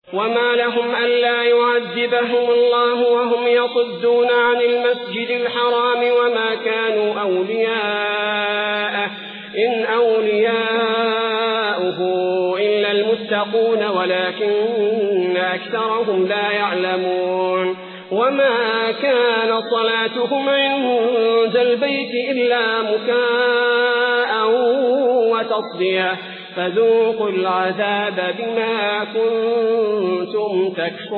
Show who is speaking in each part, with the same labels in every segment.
Speaker 1: وما لهم ألا يعذبهم الله وهم يصدون عن المسجد الحرام وما كانوا أولياءه إن أولياؤه إلا المتقون ولكن أكثرهم لا يعلمون وما كان صلاتهم عند البيت إلا مكاء وتصدية فذوقوا العذاب بما كنتم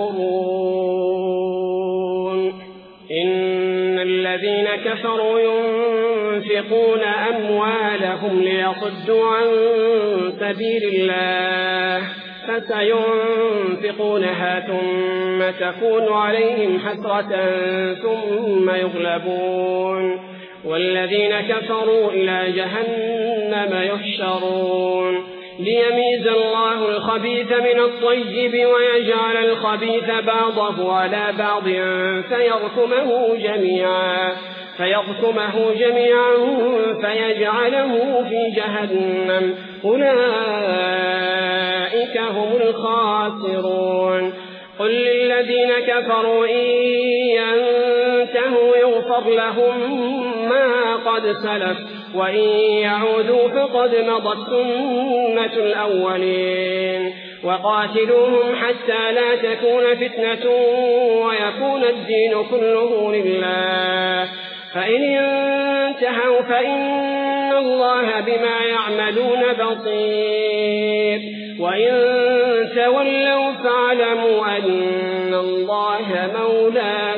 Speaker 1: تكفرون إن الذين كفروا ينفقون أموالهم ليصدوا عن سبيل الله فسينفقونها ثم تكون عليهم حسرة ثم يغلبون والذين كفروا إلى جهنم يحشرون ليميز الله الخبيث من الطيب ويجعل الخبيث بعضه على بعض فيغتمه جميعا فيجعله في جهنم أولئك هم الخاسرون قل للذين كفروا إن ينتهوا يغفر لهم ما قد سلف وإن يعودوا فقد مضت سنة الأولين وقاتلوهم حتى لا تكون فتنة ويكون الدين كله لله فإن انتهوا فإن الله بما يعملون بصير وإن تولوا فاعلموا أن الله مولاكم